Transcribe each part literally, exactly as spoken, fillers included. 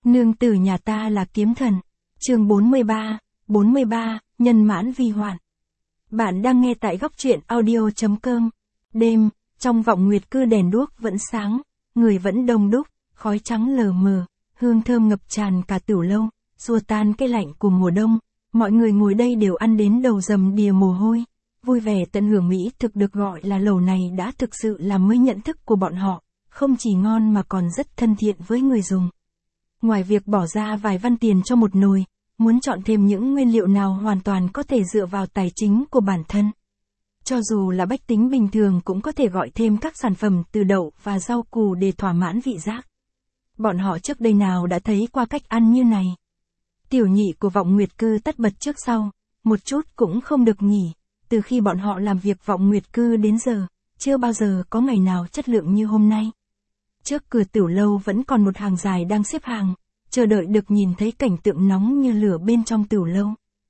Nương tử nhà ta là kiếm thần. Chương bốn mươi ba, bốn mươi ba, nhân mãn vi hoạn. Bạn đang nghe tại góc truyện audio chấm com. Đêm, trong vọng nguyệt cư đèn đuốc vẫn sáng, người vẫn đông đúc, khói trắng lờ mờ, hương thơm ngập tràn cả tiểu lâu, xua tan cái lạnh của mùa đông. Mọi người ngồi đây đều ăn đến đầu dầm đìa mồ hôi, vui vẻ tận hưởng mỹ thực được gọi là lẩu này đã thực sự làm mới nhận thức của bọn họ, không chỉ ngon mà còn rất thân thiện với người dùng. Ngoài việc bỏ ra vài văn tiền cho một nồi, muốn chọn thêm những nguyên liệu nào hoàn toàn có thể dựa vào tài chính của bản thân. Cho dù là bách tính bình thường cũng có thể gọi thêm các sản phẩm từ đậu và rau củ để thỏa mãn vị giác. Bọn họ trước đây nào đã thấy qua cách ăn như này. Tiểu nhị của vọng nguyệt cư tất bật trước sau, một chút cũng không được nghỉ, từ khi bọn họ làm việc vọng nguyệt cư đến giờ, chưa bao giờ có ngày nào chất lượng như hôm nay. Trước cửa tiểu lâu vẫn còn một hàng dài đang xếp hàng, chờ đợi được nhìn thấy cảnh tượng nóng như lửa bên trong tiểu lâu.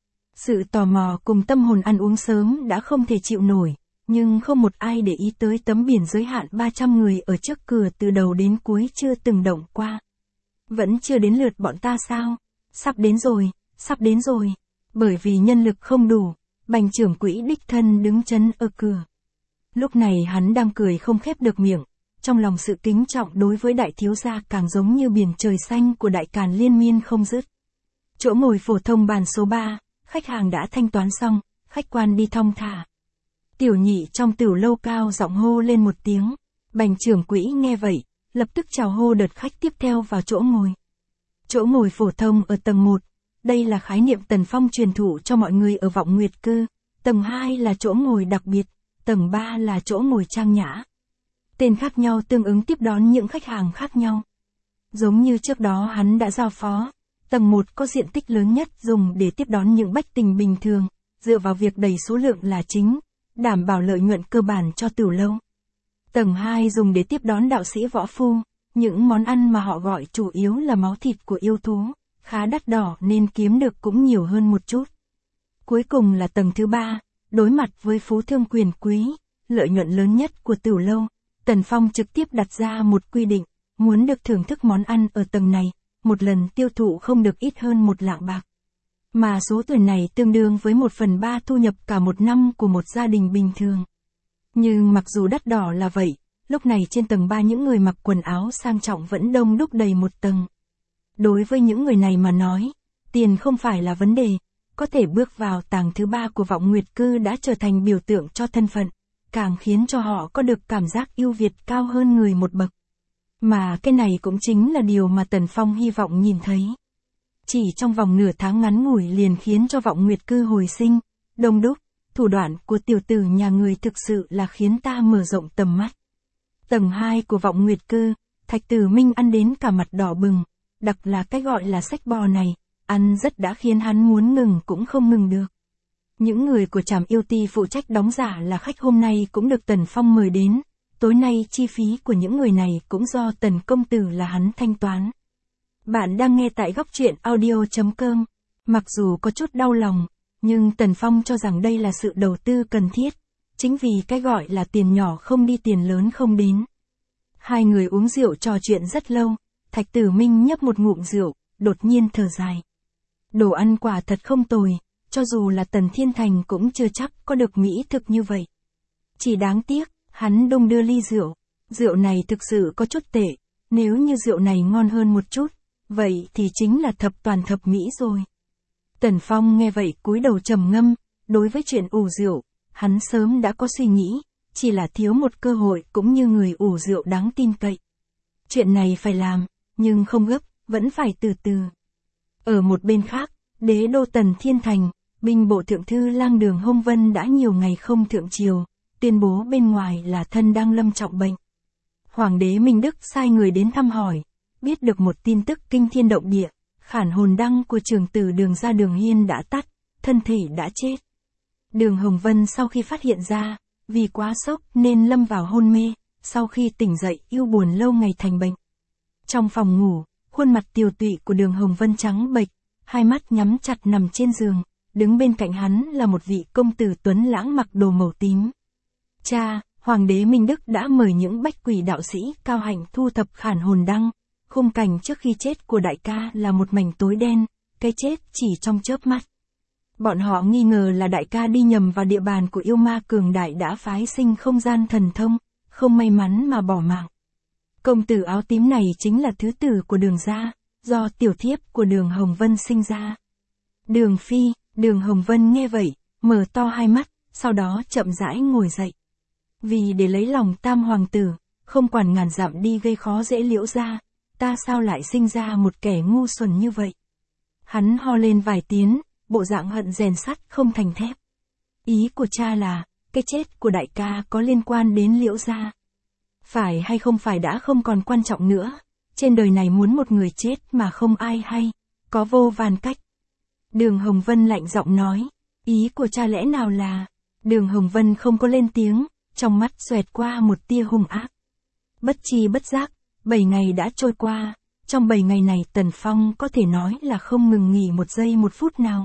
Sự tò mò cùng tâm hồn ăn uống sớm đã không thể chịu nổi, nhưng không một ai để ý tới tấm biển giới hạn ba trăm người ở trước cửa từ đầu đến cuối chưa từng động qua. Vẫn chưa đến lượt bọn ta sao? Sắp đến rồi, sắp đến rồi. Bởi vì nhân lực không đủ, bành trưởng quỹ đích thân đứng chắn ở cửa. Lúc này hắn đang cười không khép được miệng, trong lòng sự kính trọng đối với đại thiếu gia càng giống như biển trời xanh của đại càn liên miên không dứt. Chỗ ngồi phổ thông bàn số ba, khách hàng đã thanh toán xong, khách quan đi thong thả. Tiểu nhị trong tiểu lâu cao giọng hô lên một tiếng, bành trưởng quỹ nghe vậy, lập tức chào hô đợt khách tiếp theo vào chỗ ngồi. Chỗ ngồi phổ thông ở tầng một, đây là khái niệm Tần Phong truyền thụ cho mọi người ở vọng nguyệt cư, tầng hai là chỗ ngồi đặc biệt, tầng ba là chỗ ngồi trang nhã. Tên khác nhau tương ứng tiếp đón những khách hàng khác nhau. Giống như trước đó hắn đã giao phó, tầng một có diện tích lớn nhất dùng để tiếp đón những bách tính bình thường, dựa vào việc đẩy số lượng là chính, đảm bảo lợi nhuận cơ bản cho tiểu lâu. Tầng hai dùng để tiếp đón đạo sĩ võ phu, những món ăn mà họ gọi chủ yếu là máu thịt của yêu thú, khá đắt đỏ nên kiếm được cũng nhiều hơn một chút. Cuối cùng là tầng thứ ba, đối mặt với phú thương quyền quý, lợi nhuận lớn nhất của tiểu lâu. Tần Phong trực tiếp đặt ra một quy định, muốn được thưởng thức món ăn ở tầng này, một lần tiêu thụ không được ít hơn một lạng bạc. Mà số tiền này tương đương với một phần ba thu nhập cả một năm của một gia đình bình thường. Nhưng mặc dù đắt đỏ là vậy, lúc này trên tầng ba những người mặc quần áo sang trọng vẫn đông đúc đầy một tầng. Đối với những người này mà nói, tiền không phải là vấn đề, có thể bước vào tầng thứ ba của vọng nguyệt cư đã trở thành biểu tượng cho thân phận, càng khiến cho họ có được cảm giác ưu việt cao hơn người một bậc. Mà cái này cũng chính là điều mà Tần Phong hy vọng nhìn thấy. Chỉ trong vòng nửa tháng ngắn ngủi liền khiến cho vọng nguyệt cư hồi sinh, đông đúc, thủ đoạn của tiểu tử nhà người thực sự là khiến ta mở rộng tầm mắt. Tầng hai của vọng nguyệt cư, Thạch Tử Minh ăn đến cả mặt đỏ bừng, đặc là cái gọi là sách bò này, ăn rất đã khiến hắn muốn ngừng cũng không ngừng được. Những người của trạm yêu ti phụ trách đóng giả là khách hôm nay cũng được Tần Phong mời đến, tối nay chi phí của những người này cũng do Tần công tử là hắn thanh toán. Bạn đang nghe tại góc truyện audio chấm com. Mặc dù có chút đau lòng, nhưng Tần Phong cho rằng đây là sự đầu tư cần thiết, chính vì cái gọi là tiền nhỏ không đi tiền lớn không đến. Hai người uống rượu trò chuyện rất lâu, Thạch Tử Minh nhấp một ngụm rượu, đột nhiên thở dài. Đồ ăn quả thật không tồi, cho dù là Tần Thiên Thành cũng chưa chắc có được mỹ thực như vậy. Chỉ đáng tiếc, hắn đung đưa ly rượu, rượu này thực sự có chút tệ, nếu như rượu này ngon hơn một chút, vậy thì chính là thập toàn thập mỹ rồi. Tần Phong nghe vậy cúi đầu trầm ngâm, đối với chuyện ủ rượu, hắn sớm đã có suy nghĩ, chỉ là thiếu một cơ hội cũng như người ủ rượu đáng tin cậy. Chuyện này phải làm, nhưng không gấp, vẫn phải từ từ. Ở một bên khác, đế đô Tần Thiên Thành, binh bộ thượng thư Lang Đường Hông Vân đã nhiều ngày không thượng triều, tuyên bố bên ngoài là thân đang lâm trọng bệnh. Hoàng đế Minh Đức sai người đến thăm hỏi, biết được một tin tức kinh thiên động địa, khản hồn đăng của trưởng tử Đường gia Đường Hiên đã tắt, thân thể đã chết. Đường Hồng Vân sau khi phát hiện ra, vì quá sốc nên lâm vào hôn mê, sau khi tỉnh dậy yêu buồn lâu ngày thành bệnh. Trong phòng ngủ, khuôn mặt tiều tụy của Đường Hồng Vân trắng bệch, hai mắt nhắm chặt nằm trên giường, đứng bên cạnh hắn là một vị công tử tuấn lãng mặc đồ màu tím. Cha, Hoàng đế Minh Đức đã mời những bách quỷ đạo sĩ cao hạnh thu thập khản hồn đăng, khung cảnh trước khi chết của đại ca là một mảnh tối đen, cái chết chỉ trong chớp mắt. Bọn họ nghi ngờ là đại ca đi nhầm vào địa bàn của yêu ma cường đại đã phái sinh không gian thần thông, không may mắn mà bỏ mạng. Công tử áo tím này chính là thứ tử của Đường gia, do tiểu thiếp của Đường Hồng Vân sinh ra. Đường Phi, Đường Hồng Vân nghe vậy, mở to hai mắt, sau đó chậm rãi ngồi dậy. Vì để lấy lòng tam hoàng tử, không quản ngàn dặm đi gây khó dễ Liễu gia, ta sao lại sinh ra một kẻ ngu xuẩn như vậy. Hắn ho lên vài tiếng, bộ dạng hận rèn sắt không thành thép. Ý của cha là, cái chết của đại ca có liên quan đến Liễu gia. Phải hay không phải đã không còn quan trọng nữa, trên đời này muốn một người chết mà không ai hay, có vô vàn cách. Đường Hồng Vân lạnh giọng nói, ý của cha lẽ nào là, Đường Hồng Vân không có lên tiếng, trong mắt xoẹt qua một tia hung ác. Bất chi bất giác, bảy ngày đã trôi qua, trong bảy ngày này Tần Phong có thể nói là không ngừng nghỉ một giây một phút nào.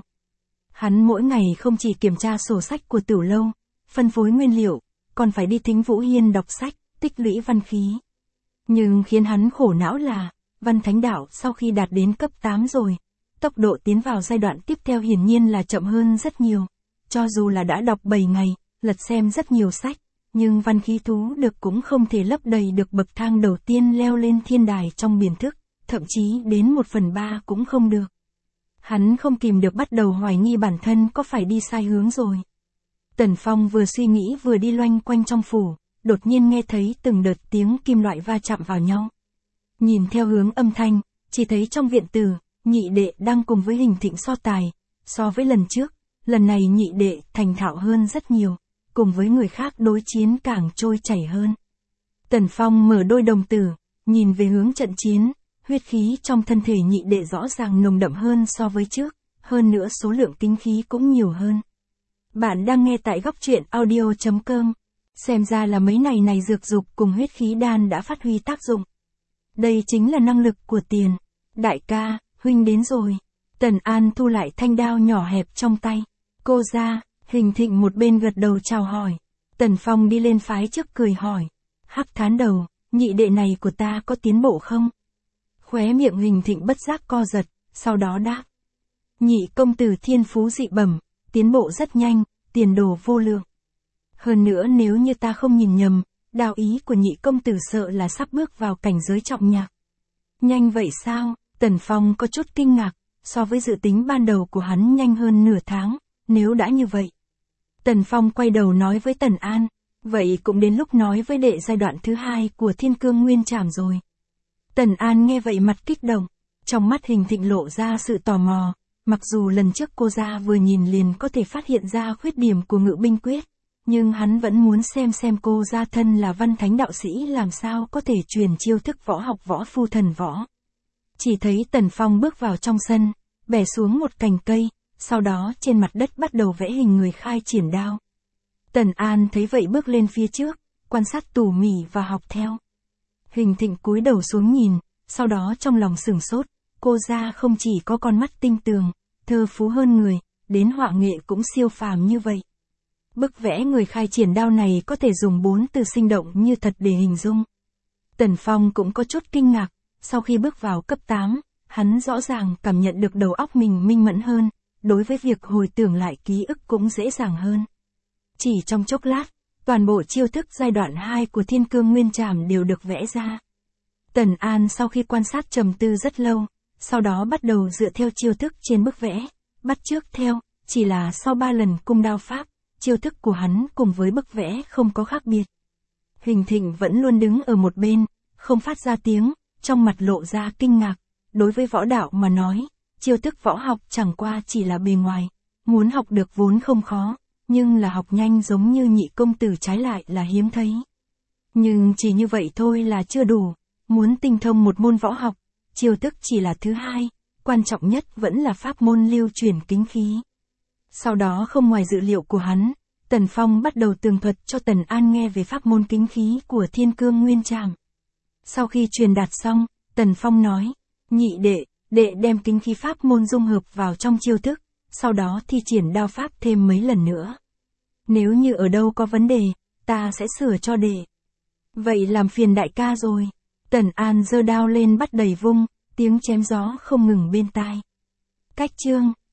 Hắn mỗi ngày không chỉ kiểm tra sổ sách của Tửu Lâu, phân phối nguyên liệu, còn phải đi thính Vũ Hiên đọc sách, tích lũy văn khí. Nhưng khiến hắn khổ não là, Văn Thánh Đạo sau khi đạt đến cấp tám rồi, tốc độ tiến vào giai đoạn tiếp theo hiển nhiên là chậm hơn rất nhiều. Cho dù là đã đọc bảy ngày, lật xem rất nhiều sách, nhưng văn khí thú được cũng không thể lấp đầy được bậc thang đầu tiên leo lên thiên đài trong biển thức, thậm chí đến một phần ba cũng không được. Hắn không kìm được bắt đầu hoài nghi bản thân có phải đi sai hướng rồi. Tần Phong vừa suy nghĩ vừa đi loanh quanh trong phủ, đột nhiên nghe thấy từng đợt tiếng kim loại va chạm vào nhau. Nhìn theo hướng âm thanh, chỉ thấy trong viện tử, nhị đệ đang cùng với Hình Thịnh so tài. So với lần trước, lần này nhị đệ thành thạo hơn rất nhiều, cùng với người khác đối chiến càng trôi chảy hơn. Tần Phong mở đôi đồng tử, nhìn về hướng trận chiến, huyết khí trong thân thể nhị đệ rõ ràng nồng đậm hơn so với trước, hơn nữa số lượng tinh khí cũng nhiều hơn. Bạn đang nghe tại góc truyện audio chấm com. Xem ra là mấy này này dược dục cùng huyết khí đan đã phát huy tác dụng. Đây chính là năng lực của tiền. Đại ca, huynh đến rồi. Tần An thu lại thanh đao nhỏ hẹp trong tay. Cô ra, Hình Thịnh một bên gật đầu chào hỏi. Tần Phong đi lên phái trước cười hỏi. Hắc thán đầu, nhị đệ này của ta có tiến bộ không? Khóe miệng Hình Thịnh bất giác co giật, sau đó đáp. Nhị công tử thiên phú dị bẩm, tiến bộ rất nhanh, tiền đồ vô lượng. Hơn nữa nếu như ta không nhìn nhầm, đạo ý của nhị công tử sợ là sắp bước vào cảnh giới trọng nhạc. Nhanh vậy sao? Tần Phong có chút kinh ngạc, so với dự tính ban đầu của hắn nhanh hơn nửa tháng, nếu đã như vậy. Tần Phong quay đầu nói với Tần An, vậy cũng đến lúc nói với đệ giai đoạn thứ hai của Thiên Cương Nguyên Trảm rồi. Tần An nghe vậy mặt kích động, trong mắt Hình Thịnh lộ ra sự tò mò, mặc dù lần trước cô ra vừa nhìn liền có thể phát hiện ra khuyết điểm của Ngự Binh Quyết, nhưng hắn vẫn muốn xem xem cô ra thân là Văn Thánh đạo sĩ làm sao có thể truyền chiêu thức võ học võ phu thần võ. Chỉ thấy Tần Phong bước vào trong sân, bẻ xuống một cành cây, sau đó trên mặt đất bắt đầu vẽ hình người khai triển đao. Tần An thấy vậy bước lên phía trước, quan sát tỉ mỉ và học theo. Hình Thịnh cúi đầu xuống nhìn, sau đó trong lòng sửng sốt, cô ra không chỉ có con mắt tinh tường, thơ phú hơn người, đến họa nghệ cũng siêu phàm như vậy. Bức vẽ người khai triển đao này có thể dùng bốn từ sinh động như thật để hình dung. Tần Phong cũng có chút kinh ngạc, sau khi bước vào cấp tám, hắn rõ ràng cảm nhận được đầu óc mình minh mẫn hơn, đối với việc hồi tưởng lại ký ức cũng dễ dàng hơn. Chỉ trong chốc lát, toàn bộ chiêu thức giai đoạn hai của Thiên Cương Nguyên Trảm đều được vẽ ra. Tần An sau khi quan sát trầm tư rất lâu, sau đó bắt đầu dựa theo chiêu thức trên bức vẽ, bắt chước theo, chỉ là sau ba lần cung đao pháp, chiêu thức của hắn cùng với bức vẽ không có khác biệt. Hình Thịnh vẫn luôn đứng ở một bên, không phát ra tiếng, trong mặt lộ ra kinh ngạc. Đối với võ đạo mà nói, chiêu thức võ học chẳng qua chỉ là bề ngoài, muốn học được vốn không khó, nhưng là học nhanh giống như nhị công tử trái lại là hiếm thấy. Nhưng chỉ như vậy thôi là chưa đủ, muốn tinh thông một môn võ học, chiêu thức chỉ là thứ hai, quan trọng nhất vẫn là pháp môn lưu truyền kính khí. Sau đó không ngoài dự liệu của hắn, Tần Phong bắt đầu tường thuật cho Tần An nghe về pháp môn kính khí của Thiên Cương Nguyên Trảm. Sau khi truyền đạt xong, Tần Phong nói, nhị đệ, đệ đem kính khí pháp môn dung hợp vào trong chiêu thức, sau đó thi triển đao pháp thêm mấy lần nữa. Nếu như ở đâu có vấn đề, ta sẽ sửa cho đệ. Vậy làm phiền đại ca rồi. Tần An giơ đao lên bắt đầy vung, tiếng chém gió không ngừng bên tai. Cách chương